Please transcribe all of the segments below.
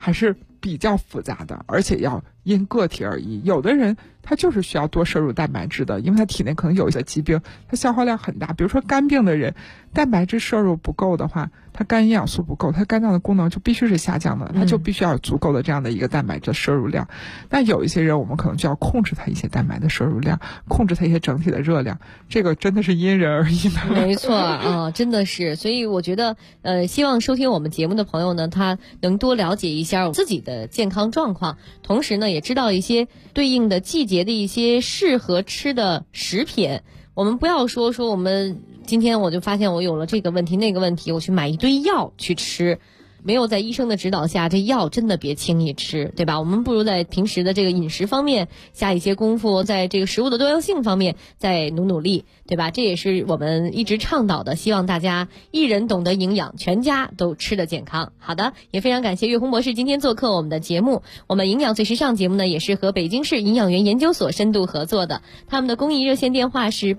还是比较复杂的，而且要因个体而异。有的人他就是需要多摄入蛋白质的，因为他体内可能有一些疾病，他消耗量很大。比如说肝病的人，蛋白质摄入不够的话，他肝营养素不够，他肝脏的功能就必须是下降的，他就必须要有足够的这样的一个蛋白质摄入量。那有一些人我们可能就要控制他一些蛋白的摄入量，控制他一些整体的热量，这个真的是因人而异的。 没错啊，真的是。所以我觉得希望收听我们节目的朋友呢，他能多了解一下自己的健康状况，同时呢也知道一些对应的季节的一些适合吃的食品。我们不要说我们今天我就发现我有了这个问题那个问题，我去买一堆药去吃，没有在医生的指导下，这药真的别轻易吃，对吧？我们不如在平时的这个饮食方面下一些功夫，在这个食物的多样性方面再努力，对吧？这也是我们一直倡导的，希望大家一人懂得营养，全家都吃得健康。好的，也非常感谢岳红博士今天做客我们的节目。我们营养最时尚节目呢，也是和北京市营养员研究所深度合作的，他们的公益热线电话是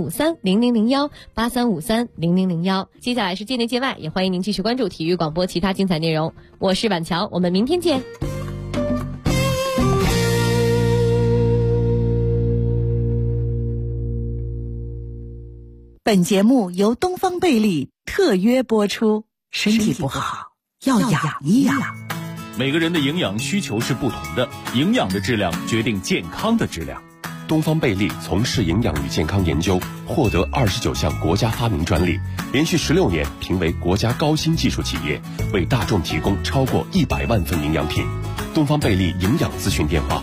83530001，83530001。接下来是界内界外，也欢迎您继续关注体育广播其他精彩内容。我是婉乔，我们明天见。 本节目由东方贝利特约播出，身体不好要养一养。 每个人的营养需求是不同的，营养的质量决定健康的质量。 东方贝利从事营养与健康研究，获得29项国家发明专利，连续16年评为国家高新技术企业，为大众提供超过100万份营养品。东方贝利营养咨询电话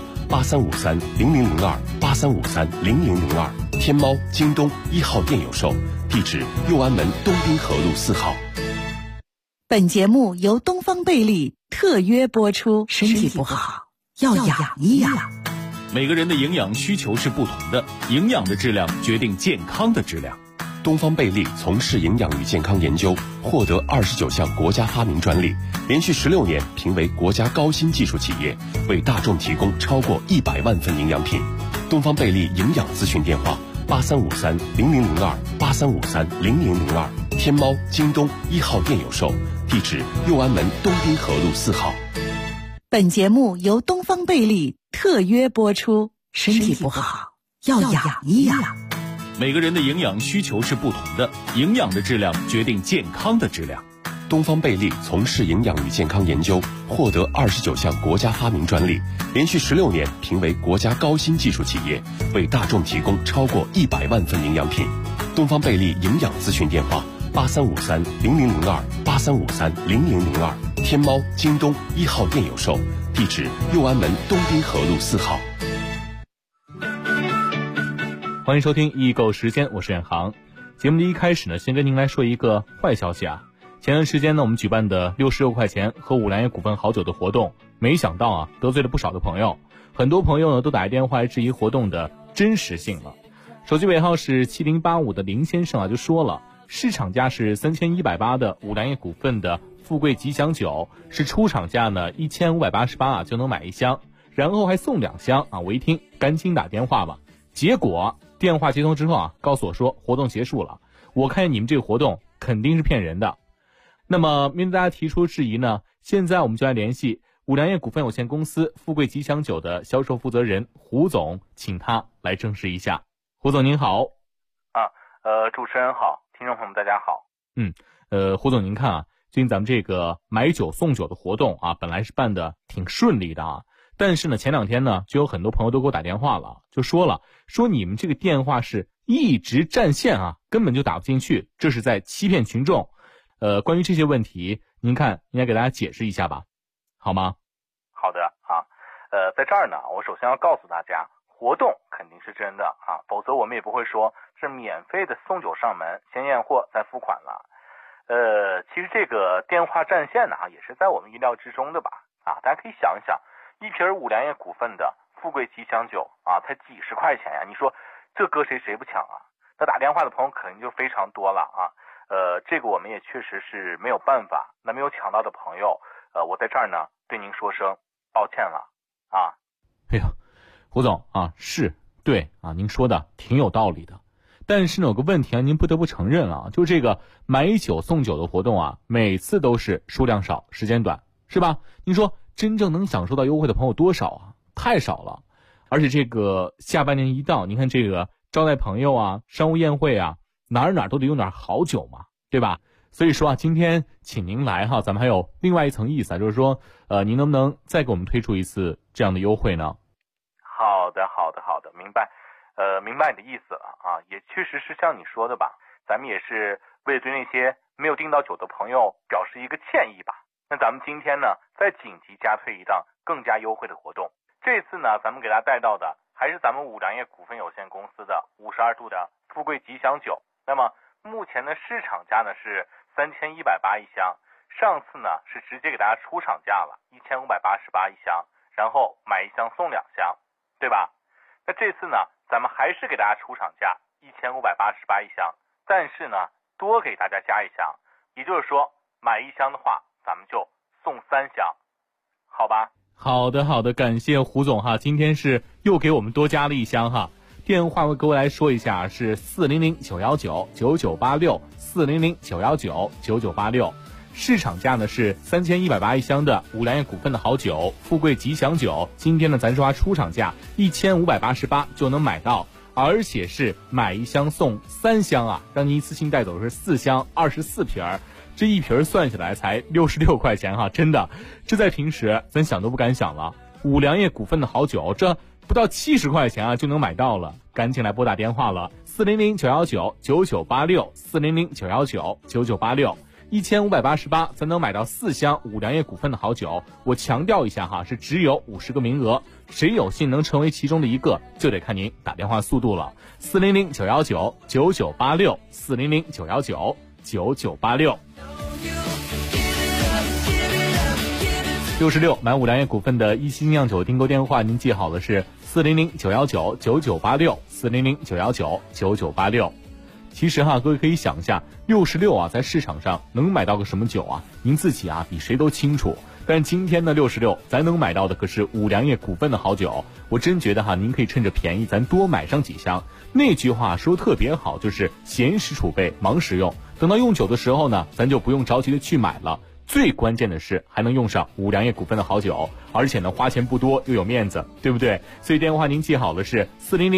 83530002，83530002，天猫、京东1号店有售，地址右安门东滨河路4号。 本节目由东方贝利特约播出，身体不好要养一养。 每个人的营养需求是不同的，营养的质量决定健康的质量。 东方贝利从事营养与健康研究，获得29项国家发明专利，连续16年评为国家高新技术企业，为大众提供超过100万份营养品。东方贝利营养咨询电话83530002，83530002，天猫、京东1号店有售，地址右安门东滨河路4号。 本节目由东方贝利特约播出，身体不好要养一养。 每个人的营养需求是不同的，营养的质量决定健康的质量。 东方贝利从事营养与健康研究，获得29项国家发明专利，连续16年评为国家高新技术企业，为大众提供超过100万份营养品。东方贝利营养咨询电话83530002，83530002，天猫、京东1号店有售，地址右安门东滨河路4号。 欢迎收听易购时间，我是远航。节目的一开始呢，先跟您来说一个坏消息啊。前段时间呢，我们举办的66块钱喝五粮液股份好酒的活动，没想到啊，得罪了不少的朋友。很多朋友呢都打电话来质疑活动的真实性了。手机尾号是7085的林先生啊，就说了，市场价是3180的五粮液股份的富贵吉祥酒，是出厂价呢1588啊就能买一箱，然后还送2箱啊。我一听赶紧打电话吧，结果电话接通之后啊，告诉我说活动结束了。我看见你们这个活动肯定是骗人的。那么面对大家提出质疑呢，现在我们就来联系五粮液股份有限公司富贵吉祥酒的销售负责人胡总，请他来证实一下。胡总您好。 主持人好，听众朋友们大家好。 胡总您看啊，最近咱们这个买酒送酒的活动啊，本来是办的挺顺利的啊，但是呢前2天呢就有很多朋友都给我打电话了，就说你们这个电话是一直占线啊，根本就打不进去，这是在欺骗群众。关于这些问题，您看应该给大家解释一下吧，好吗？ 好的啊，在这儿呢，我首先要告诉大家，活动肯定是真的啊，否则我们也不会说是免费的送酒上门，先验货再付款了。其实这个电话占线呢，也是在我们意料之中的吧？啊，大家可以想一想，一瓶五粮液股份的富贵吉祥酒啊，才几十块钱呀，你说这搁谁不抢啊？那打电话的朋友肯定就非常多了啊。这个我们也确实是没有办法。那没有抢到的朋友，我在这儿呢对您说声抱歉了啊。 哎呀，胡总啊，是对啊，您说的挺有道理的。但是呢，有个问题啊，您不得不承认啊，就这个买酒送酒的活动啊，每次都是数量少、时间短，是吧？您说真正能享受到优惠的朋友多少啊？太少了。而且这个下半年一到，您看这个招待朋友啊、商务宴会啊，哪儿都得用点好酒嘛，对吧？所以说啊，今天请您来哈，咱们还有另外一层意思啊，就是说，您能不能再给我们推出一次这样的优惠呢？ 好的，明白。明白你的意思了啊，也确实是像你说的吧，咱们也是为了对那些没有订到酒的朋友表示一个歉意吧。那咱们今天呢，再紧急加推一档更加优惠的活动。这次呢，咱们给大家带到的还是咱们五粮液股份有限公司的52度的富贵吉祥酒。那么目前的市场价呢是3180一箱，上次呢是直接给大家出厂价了1588一箱，然后买一箱送2箱，对吧？那这次呢，咱们还是给大家出厂价1588一箱，但是呢多给大家加一箱，也就是说买1箱的话，咱们就送3箱，好吧？ 好的，感谢胡总哈，今天是又给我们多加了1箱哈。电话我各位来说一下，是400-919-9986，400-919-9986。市场价呢是3180一箱的五粮液股份的好酒富贵吉祥酒，今天呢咱说出厂价1588就能买到，而且是买1箱送3箱啊，让您一次性带走的是4箱24瓶儿，这一瓶算下来才66块钱哈，真的，这在平时咱想都不敢想了。五粮液股份的好酒，这不到70块钱啊就能买到了，赶紧来拨打电话了，400-919-9986，400-919-9986，1588咱能买到4箱五粮液股份的好酒。我强调一下哈，是只有50个名额，谁有幸能成为其中的一个，就得看您打电话速度了。400-919-9986，400-919-9986。66买五粮液股份的一星酿酒订购电话，您记好了是400-919-9986，400-919-9986。其实哈，各位可以想一下，66啊，在市场上能买到个什么酒啊？您自己啊比谁都清楚。但今天的66，咱能买到的可是五粮液股份的好酒。我真觉得哈，您可以趁着便宜，咱多买上几箱。那句话说特别好，就是闲时储备，忙时用。等到用酒的时候呢，咱就不用着急的去买了。最关键的是还能用上五粮液股份的好酒，而且呢花钱不多又有面子，对不对？所以电话您记好了是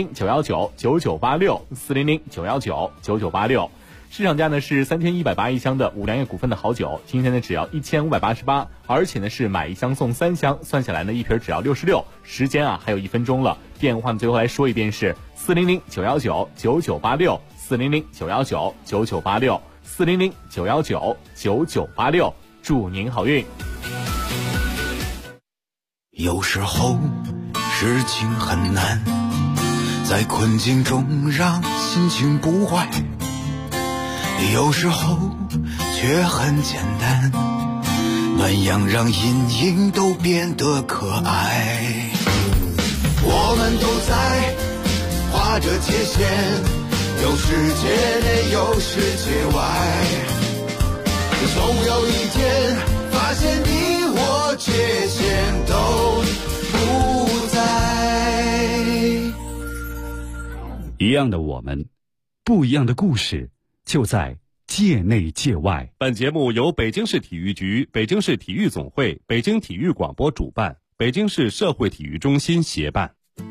400-919-9986，400-919-9986。市场价呢是3180一箱的五粮液股份的好酒，今天呢只要1588，而且呢是买1箱送3箱，算下来呢一瓶只要66。时间啊还有1分钟了，电话呢最后来说一遍是400-919-9986，400-919-9986，400-919-9986。祝您好运。 有时候事情很难，在困境中让心情不坏，有时候却很简单，暖阳让阴影都变得可爱。我们都在画着界限，有世界内有世界外，总有一天发现你我界限都不在。 一样的我们，不一样的故事，就在界内界外。 本节目由北京市体育局、北京市体育总会、北京体育广播主办，北京市社会体育中心协办。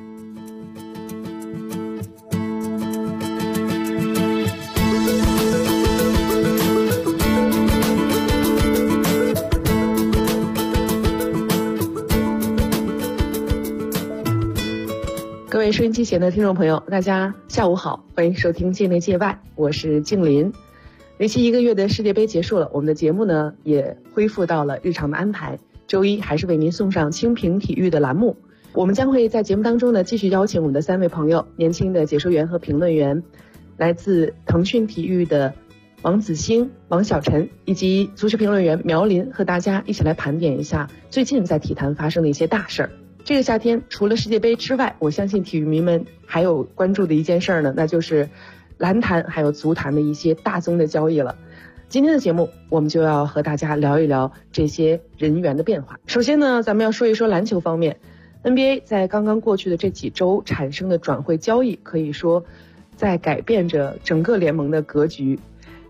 各位收音机前的听众朋友，大家下午好，欢迎收听界内界外，我是静林。为期1个月的世界杯结束了，我们的节目呢也恢复到了日常的安排。周一还是为您送上清平体育的栏目，我们将会在节目当中呢继续邀请我们的3位朋友，年轻的解说员和评论员，来自腾讯体育的王子星、王小晨，以及足球评论员苗林，和大家一起来盘点一下最近在体坛发生的一些大事儿。这个夏天除了世界杯之外，我相信体育迷们还有关注的一件事儿呢，那就是篮坛还有足坛的一些大宗的交易了。今天的节目我们就要和大家聊一聊这些人员的变化。首先呢，咱们要说一说篮球方面， NBA 在刚刚过去的这几周产生的转会交易，可以说在改变着整个联盟的格局。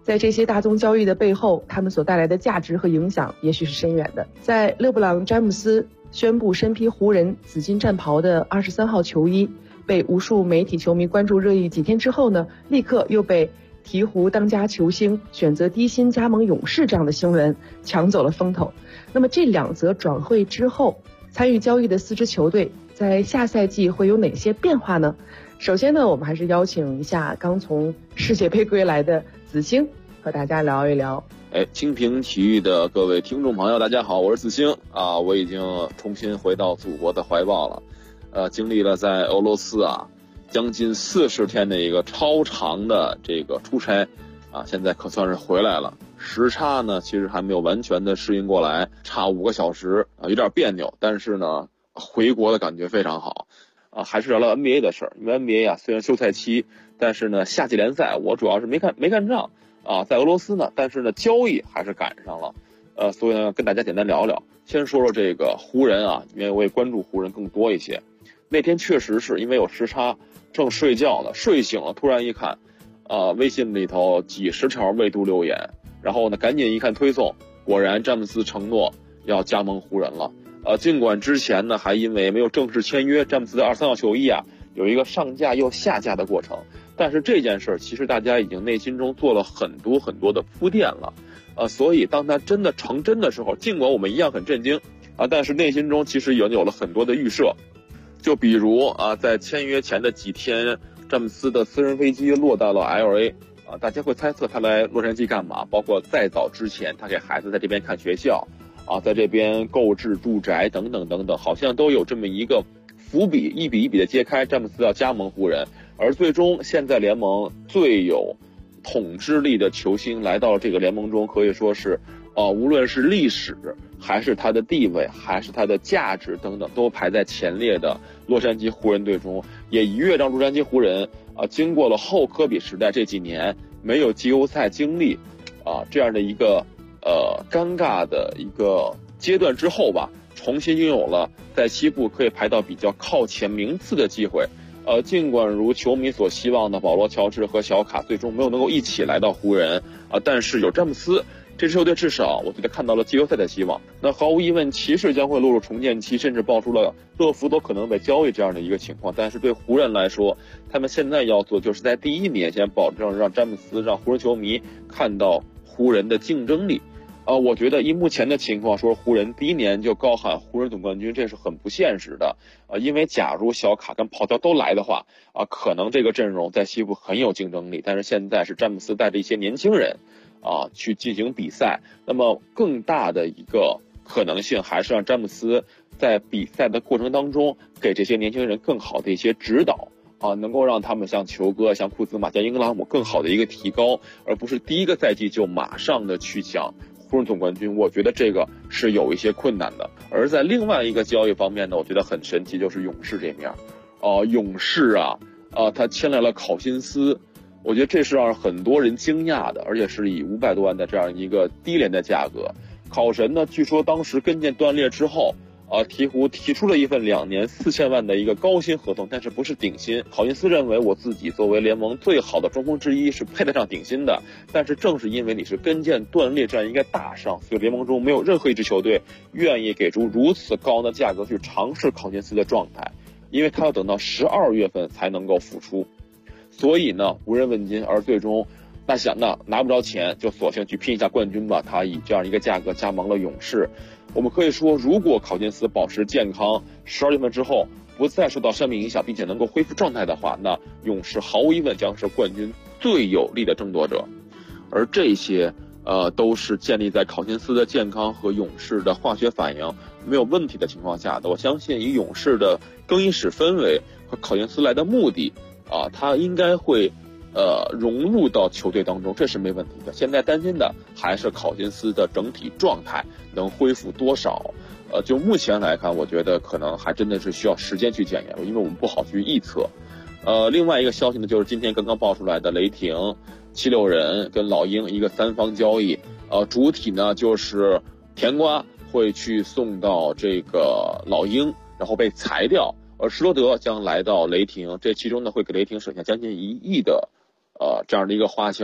在这些大宗交易的背后，他们所带来的价值和影响也许是深远的。在勒布朗·詹姆斯宣布身披湖人紫金战袍的23号球衣被无数媒体球迷关注热议几天之后呢，立刻又被鹈鹕当家球星选择低薪加盟勇士这样的新闻抢走了风头。那么这2则转会之后，参与交易的4支球队在下赛季会有哪些变化呢？首先呢，我们还是邀请一下刚从世界杯归来的子星和大家聊一聊。 蜻蜓体育的各位听众朋友，大家好，我是子星啊，我已经重新回到祖国的怀抱了。经历了在俄罗斯将近40天的一个超长的这个出差现在可算是回来了。时差呢，其实还没有完全的适应过来，差5个小时有点别扭，但是呢，回国的感觉非常好。还是聊聊 NBA 的事儿，因为 NBA 虽然休赛期，但是呢，夏季联赛我主要是没看上在俄罗斯呢，但是呢，交易还是赶上了，所以呢，跟大家简单聊聊。先说说这个湖人因为我也关注湖人更多一些。那天确实是因为有时差，正睡觉呢，睡醒了，突然一看，微信里头几十条未读留言，然后呢，赶紧一看推送，果然詹姆斯承诺要加盟湖人了。尽管之前呢还因为没有正式签约，詹姆斯的23号球衣有一个上架又下架的过程，但是这件事其实大家已经内心中做了很多很多的铺垫了，所以当他真的成真的时候，尽管我们一样很震惊但是内心中其实已经有了很多的预设，就比如在签约前的几天，詹姆斯的私人飞机落到了 LA，大家会猜测他来洛杉矶干嘛，包括再早之前他给孩子在这边看学校在这边购置住宅等等等等，好像都有这么一个伏笔，一笔一笔的揭开詹姆斯要加盟湖人。而最终现在联盟最有统治力的球星来到了这个联盟中，可以说是无论是历史还是他的地位还是他的价值等等，都排在前列的洛杉矶湖人队中，也一跃让洛杉矶湖人经过了后科比时代这几年没有季后赛经历这样的一个尴尬的一个阶段之后吧，重新拥有了在西部可以排到比较靠前名次的机会。尽管如球迷所希望的保罗乔治和小卡最终没有能够一起来到湖人但是有詹姆斯，这支球队至少我觉得看到了季后赛的希望。那毫无疑问，骑士将会落入重建期，甚至爆出了乐福都可能被交易这样的一个情况。但是对湖人来说，他们现在要做就是在第一年先保证让詹姆斯，让湖人球迷看到湖人的竞争力。我觉得以目前的情况说，湖人第一年就高喊湖人总冠军，这是很不现实的。因为假如小卡跟跑调都来的话可能这个阵容在西部很有竞争力。但是现在是詹姆斯带着一些年轻人去进行比赛，那么更大的一个可能性还是让詹姆斯在比赛的过程当中给这些年轻人更好的一些指导能够让他们像球哥、像库兹马、像英格拉姆更好的一个提高，而不是第一个赛季就马上的去抢湖人总冠军。我觉得这个是有一些困难的。而在另外一个交易方面呢，我觉得很神奇，就是勇士这面勇士他签来了考辛斯，我觉得这是让很多人惊讶的，而且是以500多万的这样一个低廉的价格。考神呢，据说当时跟腱断裂之后鹈鹕提出了一份2年4000万的一个高薪合同，但是不是顶薪。考辛斯认为我自己作为联盟最好的中锋之一是配得上顶薪的，但是正是因为你是跟腱断裂这样一个大伤，所以联盟中没有任何一支球队愿意给出如此高的价格去尝试考辛斯的状态，因为他要等到12月份才能够复出，所以呢无人问津。而最终拿不着钱，就索性去拼一下冠军吧，他以这样一个价格加盟了勇士。我们可以说，如果考辛斯保持健康，12月份之后不再受到伤病影响，并且能够恢复状态的话，那勇士毫无疑问将是冠军最有力的争夺者。而这些都是建立在考辛斯的健康和勇士的化学反应没有问题的情况下的。我相信以勇士的更衣室氛围和考辛斯来的目的他应该会融入到球队当中，这是没问题的。现在担心的还是考辛斯的整体状态能恢复多少。就目前来看，我觉得可能还真的是需要时间去检验，因为我们不好去预测。另外一个消息呢，就是今天刚刚爆出来的雷霆、76人跟老鹰一个3方交易。主体呢就是甜瓜会去送到这个老鹰，然后被裁掉，而施罗德将来到雷霆，这其中呢会给雷霆省下将近1亿的这样的一个花销。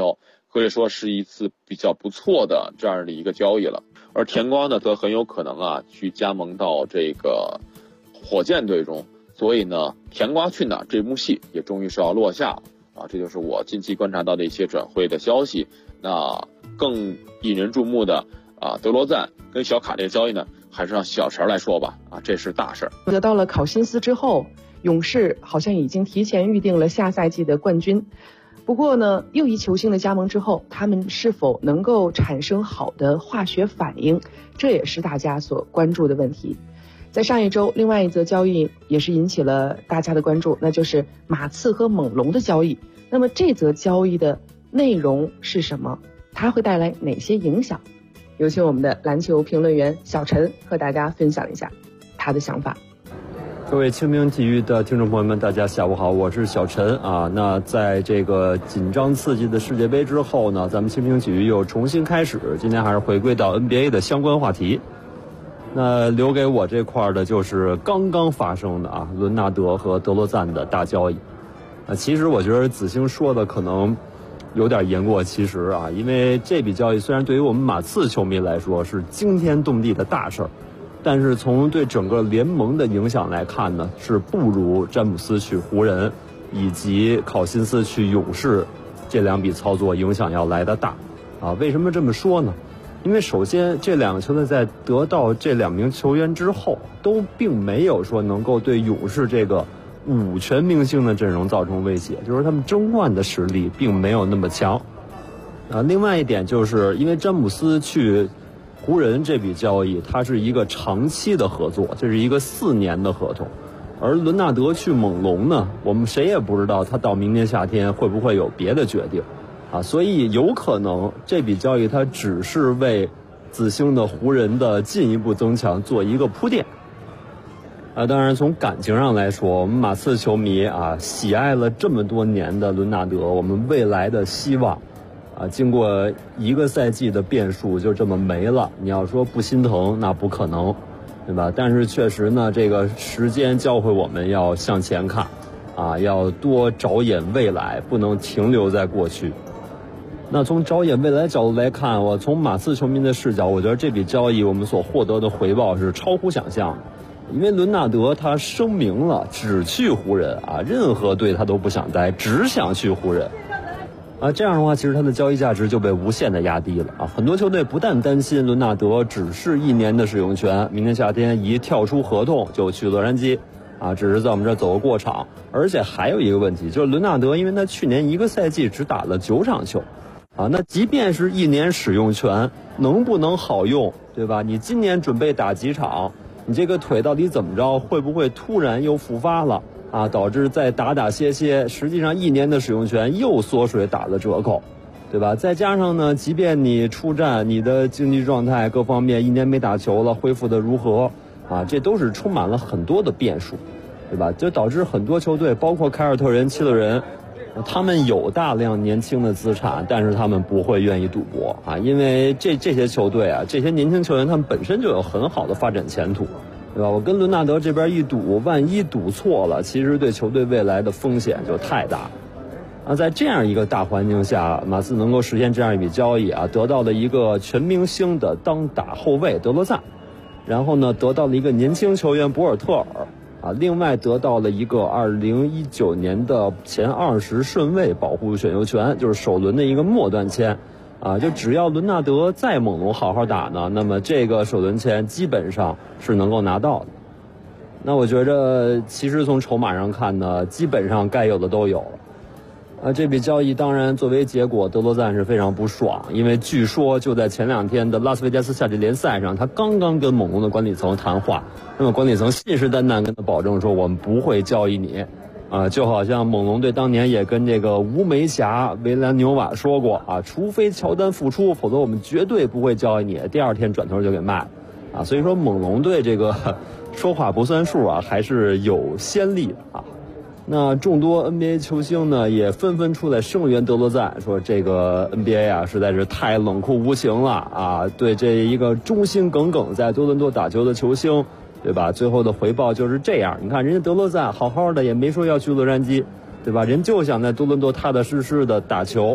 可以说是一次比较不错的这样的一个交易了。而田瓜呢，则很有可能去加盟到这个火箭队中，所以呢，田瓜去哪这幕戏也终于是要落下了这就是我近期观察到的一些转会的消息。那更引人注目的德罗赞跟小卡这个交易呢，还是让小陈来说吧这是大事儿。 得到了考辛斯之后，勇士好像已经提前预定了下赛季的冠军。不过呢，又一球星的加盟之后，他们是否能够产生好的化学反应，这也是大家所关注的问题。在上一周，另外一则交易也是引起了大家的关注，那就是马刺和猛龙的交易。那么这则交易的内容是什么？它会带来哪些影响？有请我们的篮球评论员小陈和大家分享一下他的想法。 各位清明体育的听众朋友们，大家下午好，我是小陈那在这个紧张刺激的世界杯之后呢，咱们清明体育又重新开始，今天还是回归到 NBA 的相关话题。那留给我这块的就是刚刚发生的伦纳德和德罗赞的大交易。其实我觉得子星说的可能有点言过其实因为这笔交易虽然对于我们马刺球迷来说是惊天动地的大事儿，但是从对整个联盟的影响来看呢，是不如詹姆斯去湖人以及考辛斯去勇士这两笔操作影响要来得大为什么这么说呢？因为首先这两个球队在得到这两名球员之后，都并没有说能够对勇士这个5全明星的阵容造成威胁，就是他们争冠的实力并没有那么强另外一点就是因为詹姆斯去湖人这笔交易，它是一个长期的合作，这是一个4年的合同。而伦纳德去猛龙呢，我们谁也不知道他到明年夏天会不会有别的决定所以有可能这笔交易它只是为子星的湖人的进一步增强做一个铺垫当然从感情上来说，我们马刺球迷喜爱了这么多年的伦纳德，我们未来的希望经过一个赛季的变数就这么没了，你要说不心疼那不可能，对吧？但是确实呢，这个时间教会我们要向前看要多着眼未来，不能停留在过去。那从着眼未来角度来看，我从马刺球迷的视角，我觉得这笔交易我们所获得的回报是超乎想象的。因为伦纳德他声明了只去湖人任何队他都不想待，只想去湖人这样的话，其实他的交易价值就被无限的压低了很多球队不但担心伦纳德只是1年的使用权，明年夏天一跳出合同就去洛杉矶只是在我们这儿走个过场，而且还有一个问题，就是伦纳德因为他去年一个赛季只打了9场球那即便是1年使用权能不能好用，对吧？你今年准备打几场，你这个腿到底怎么着，会不会突然又复发了导致再打歇，实际上1年的使用权又缩水打了折扣，对吧？再加上呢，即便你出战，你的竞技状态各方面1年没打球了，恢复的如何这都是充满了很多的变数，对吧？就导致很多球队，包括凯尔特人、七六人，他们有大量年轻的资产，但是他们不会愿意赌博因为这些球队这些年轻球员他们本身就有很好的发展前途，对吧？我跟伦纳德这边一赌，万一赌错了，其实对球队未来的风险就太大了在这样一个大环境下，马刺能够实现这样一笔交易得到了一个全明星的当打后卫德罗赞，然后呢得到了一个年轻球员博尔特尔另外得到了一个2019年的前20顺位保护选秀权，就是首轮的一个末端签就只要伦纳德在猛龙好好打呢，那么这个首轮签基本上是能够拿到的。那我觉着其实从筹码上看呢，基本上该有的都有了这笔交易当然作为结果，德罗赞是非常不爽，因为据说就在前2天的拉斯维加斯夏季联赛上，他刚刚跟猛龙的管理层谈话，那么管理层信誓旦旦跟他保证说我们不会交易你就好像猛龙队当年也跟这个无眉侠维兰纽瓦说过除非乔丹复出，否则我们绝对不会交易你，第2天转头就给卖了所以说猛龙队这个说话不算数还是有先例的那众多 NBA 球星呢也纷纷出来声援德罗赞，说这个 NBA 实在是太冷酷无情了对这一个忠心耿耿在多伦多打球的球星，对吧？最后的回报就是这样，你看人家德罗赞好好的也没说要去洛杉矶，对吧？人就想在多伦多踏踏实实的打球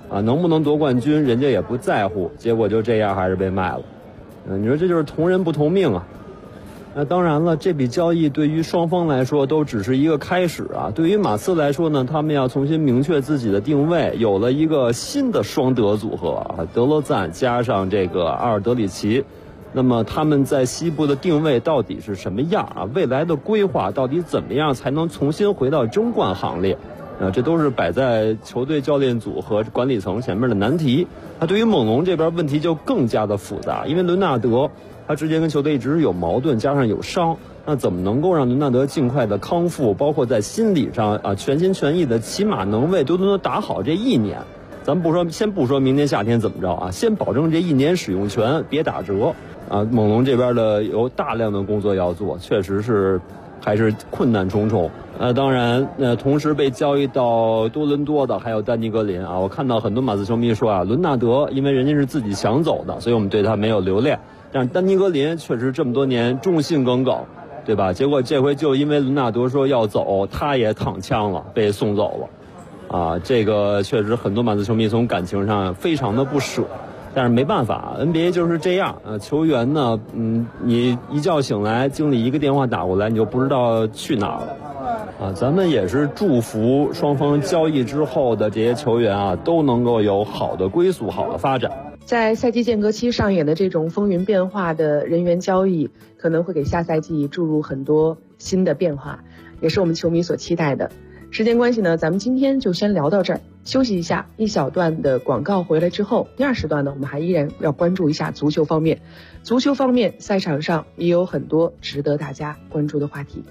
啊，能不能夺冠军人家也不在乎，结果就这样还是被卖了。你说这就是同人不同命啊。那当然了，这笔交易对于双方来说都只是一个开始啊。对于马刺来说呢，他们要重新明确自己的定位，有了一个新的双德组合啊，德罗赞加上这个阿尔德里奇。那么他们在西部的定位到底是什么样啊？未来的规划到底怎么样才能重新回到争冠行列？这都是摆在球队教练组和管理层前面的难题。那对于猛龙这边问题就更加的复杂，因为伦纳德他之前跟球队一直有矛盾，加上有伤，那怎么能够让伦纳德尽快的康复？包括在心理上啊，全心全意的，起码能为多伦多打好这一年。咱们先不说明年夏天怎么着啊，先保证这一年使用权别打折啊。猛龙这边的有大量的工作要做，确实是还是困难重重。当然，同时被交易到多伦多的还有丹尼格林啊。我看到很多马刺球迷说啊，伦纳德因为人家是自己想走的，所以我们对他没有留恋。但是丹尼格林确实这么多年忠心耿耿，对吧？结果这回就因为伦纳德说要走，他也躺枪了，被送走了。啊，这个确实很多马刺球迷从感情上非常的不舍。但是没办法 ，NBA 就是这样。球员呢，你一觉醒来，经理一个电话打过来，你就不知道去哪儿了。啊，咱们也是祝福双方交易之后的这些球员啊，都能够有好的归宿、好的发展。 在赛季间隔期上演的这种风云变化的人员交易，可能会给下赛季注入很多新的变化，也是我们球迷所期待的。时间关系呢，咱们今天就先聊到这儿，休息一下，一小段的广告回来之后，第二时段呢，我们还依然要关注一下足球方面。足球方面，赛场上也有很多值得大家关注的话题。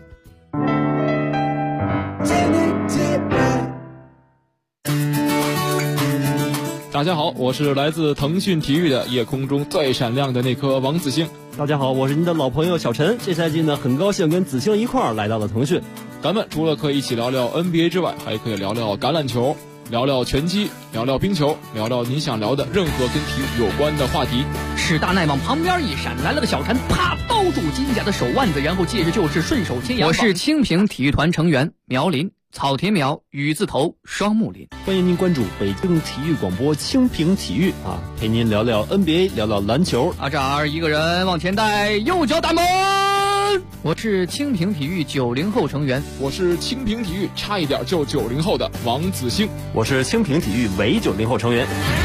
大家好，我是来自腾讯体育的夜空中最闪亮的那颗王子星。 大家好，我是您的老朋友小陈。这赛季呢，很高兴跟子星一块儿来到了腾讯。 咱们除了可以一起聊聊 NBA 之外，还可以聊聊橄榄球，聊聊拳击，聊聊冰球，聊聊您想聊的任何跟体育有关的话题。 史大奈往旁边一闪，来了个小陈，啪包住金甲的手腕子，然后借着就是顺手牵羊。我是清平体育团成员苗林，草田苗雨字头双木林。 欢迎您关注北京体育广播清平体育啊，陪您聊聊 NBA， 聊聊篮球。 这儿一个人往前带，右脚打门。我是清平体育90后成员， 我是清平体育差一点就90后的王子星， 我是清平体育伪90后成员。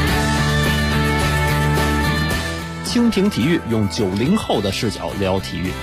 清平体育用90后的视角聊体育。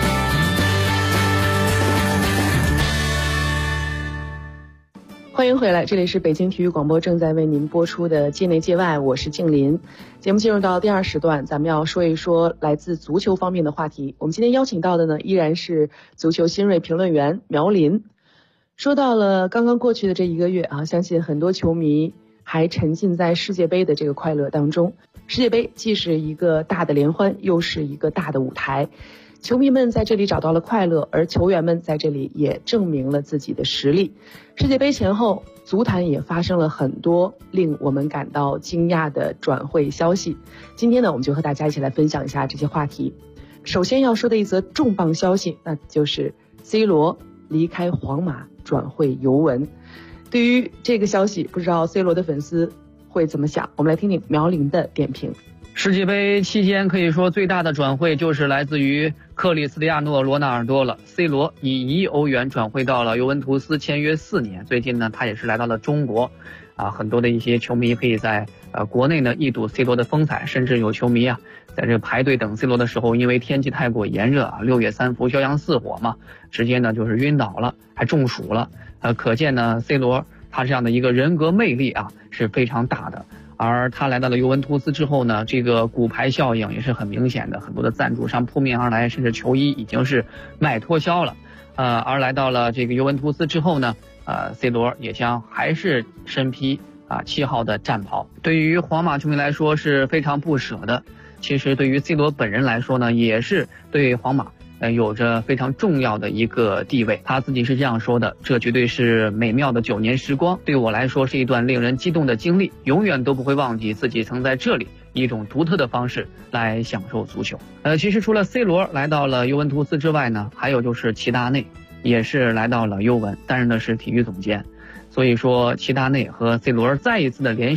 欢迎回来，这里是北京体育广播正在为您播出的界内界外，我是静林。节目进入到第二时段，咱们要说一说来自足球方面的话题。我们今天邀请到的呢，依然是足球新锐评论员苗林。说到了刚刚过去的这一个月啊，相信很多球迷还沉浸在世界杯的这个快乐当中。世界杯既是一个大的联欢，又是一个大的舞台。球迷们在这里找到了快乐，而球员们在这里也证明了自己的实力。世界杯前后，足坛也发生了很多令我们感到惊讶的转会消息。今天呢，我们就和大家一起来分享一下这些话题。首先要说的一则重磅消息，那就是 C 罗离开皇马转会尤文。对于这个消息，不知道 C 罗的粉丝会怎么想？我们来听听苗林的点评。 世界杯期间可以说最大的转会就是来自于克里斯蒂亚诺·罗纳尔多了。C 罗以1亿欧元转会到了尤文图斯，签约4年。最近呢，他也是来到了中国，很多的一些球迷可以在国内呢一睹 C 罗的风采，甚至有球迷在这排队等 C 罗的时候，因为天气太过炎热6月3伏，骄阳4火嘛，直接呢就是晕倒了，还中暑了。可见呢 C 罗他这样的一个人格魅力是非常大的。而他来到了尤文图斯之后呢，这个骨牌效应也是很明显的，很多的赞助商扑面而来，甚至球衣已经是卖脱销了。而来到了这个尤文图斯之后呢，C 罗也将还是身披7号的战袍。对于皇马球迷来说是非常不舍的，其实对于 C 罗本人来说呢，也是对皇马有着非常重要的一个地位。他自己是这样说的：这绝对是美妙的9年时光，对我来说是一段令人激动的经历，永远都不会忘记自己曾在这里以一种独特的方式来享受足球。其实除了 C 罗来到了尤文图斯之外呢，还有就是齐达内也是来到了尤文，担任的是体育总监。所以说齐达内和 C 罗再一次的联手，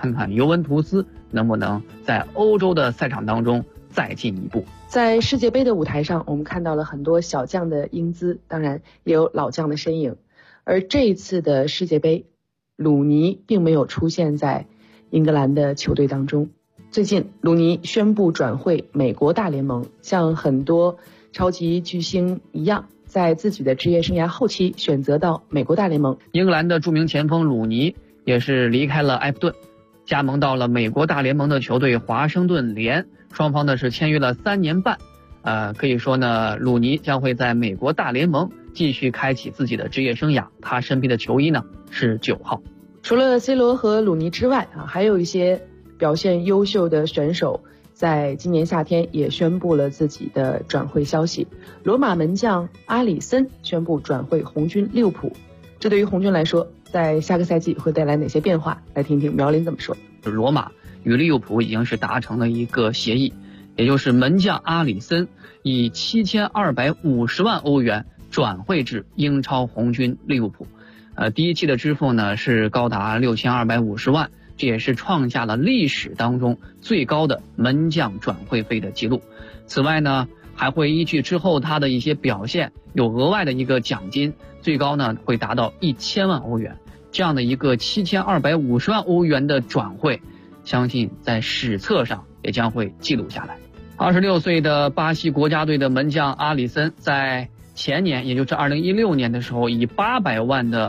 看看尤文图斯能不能在欧洲的赛场当中再进一步。 在世界杯的舞台上，我们看到了很多小将的英姿，当然也有老将的身影。而这一次的世界杯，鲁尼并没有出现在英格兰的球队当中。最近，鲁尼宣布转会美国大联盟，像很多超级巨星一样，在自己的职业生涯后期选择到美国大联盟。 英格兰的著名前锋鲁尼也是离开了埃弗顿，加盟到了美国大联盟的球队华盛顿联，双方呢是签约了3年半。可以说呢，鲁尼将会在美国大联盟继续开启自己的职业生涯。他身披的球衣呢是9号。 除了 C 罗和鲁尼之外还有一些表现优秀的选手在今年夏天也宣布了自己的转会消息。罗马门将阿里森宣布转会红军利物浦，这对于红军来说，在下个赛季会带来哪些变化？来听听苗林怎么说。 罗马与利物浦已经是达成了一个协议，也就是门将阿里森以7250万欧元转会至英超红军利物浦。第一期的支付呢是高达6250万，这也是创下了历史当中最高的门将转会费的记录。此外呢，还会依据之后他的一些表现，有额外的一个奖金，最高呢会达到1000万欧元。这样的一个7250万欧元的转会，相信在史册上也将会记录下来。26岁的巴西国家队的门将阿里森在前年，也就是2016年的时候，以800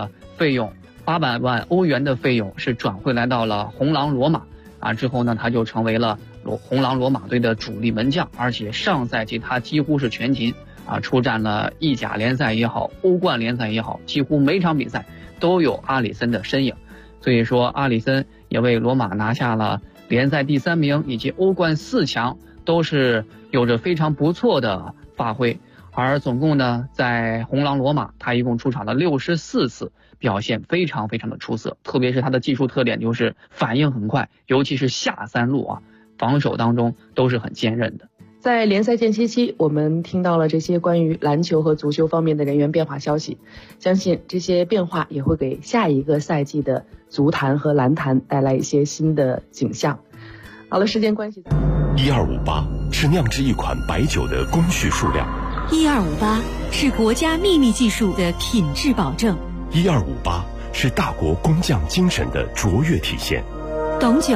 万欧元的费用是转会来到了红狼罗马之后呢，他就成为了红狼罗马队的主力门将，而且上赛季他几乎是全勤出战了意甲联赛也好，欧冠联赛也好，几乎每场比赛都有阿里森的身影。所以说阿里森也为罗马拿下了联赛第3名以及欧冠4强，都是有着非常不错的发挥。而总共呢，在红狼罗马他一共出场了64次，表现非常非常的出色，特别是他的技术特点就是反应很快，尤其是下3路防守当中都是很坚韧的。 在联赛间歇期，我们听到了这些关于篮球和足球方面的人员变化消息，相信这些变化也会给下一个赛季的足坛和篮坛带来一些新的景象。好了，时间关系 ，1258是酿制一款白酒的工序数量 ，1258是国家秘密技术的品质保证 ，1258是大国工匠精神的卓越体现。 董酒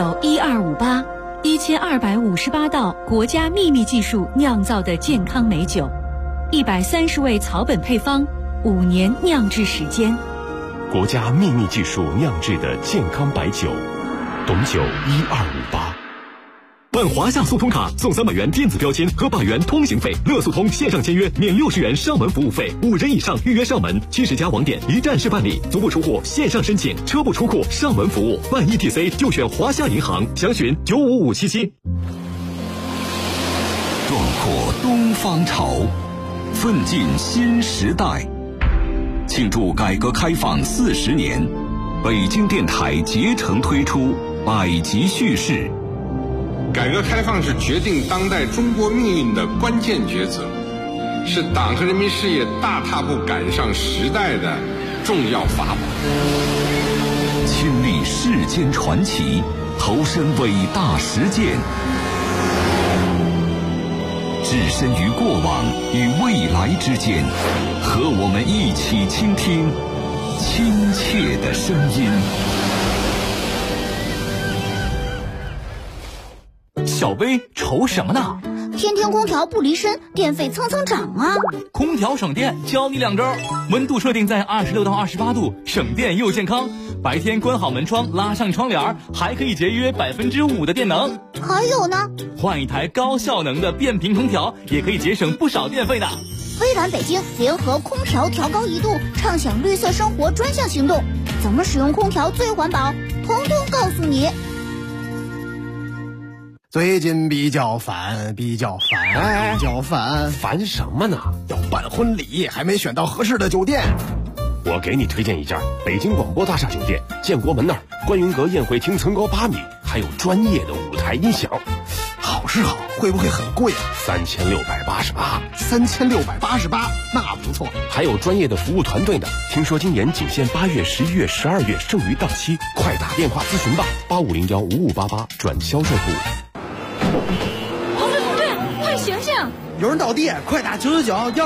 1258，1258道国家秘密技术酿造的健康美酒，130味草本配方，5年酿制时间， 国家秘密技术酿制的健康白酒，董酒1258。 办华夏速通卡送300元电子标签和100元通行费，乐速通线上签约免60元上门服务费，5人以上预约上门，70家网点一站式办理，足不出户线上申请，车不出库上门服务，办 ETC 就选华夏银行，详询95577。 壮阔东方潮，奋进新时代。庆祝改革开放40年，北京电台竭诚推出百集叙事。 改革开放是决定当代中国命运的关键抉择，是党和人民事业大踏步赶上时代的重要法宝。 亲历世间传奇，投身伟大实践，置身于过往与未来之间，和我们一起倾听亲切的声音。 小薇愁什么呢？ 天天空调不离身，电费蹭蹭涨啊！ 空调省电，教你2招：温度设定在26到28度，省电又健康。白天关好门窗，拉上窗帘，还可以节约5%的电能。 还有呢， 换一台高效能的变频空调，也可以节省不少电费呢。 微软北京联合空调调高1度，畅享绿色生活专项行动，怎么使用空调最环保，统统告诉你。 最近比较烦， 烦什么呢？ 要办婚礼，还没选到合适的酒店。 我给你推荐一家北京广播大厦酒店，建国门那儿，观云阁宴会厅层高8米，还有专业的舞台音响。好试好，会不会很贵啊 ？3688。 3688，那不错。 还有专业的服务团队呢。听说今年仅限8月、11月、12月，剩余到期，快打电话咨询吧，85015588转销售部。 同志，快醒醒！ 有人倒地，快打999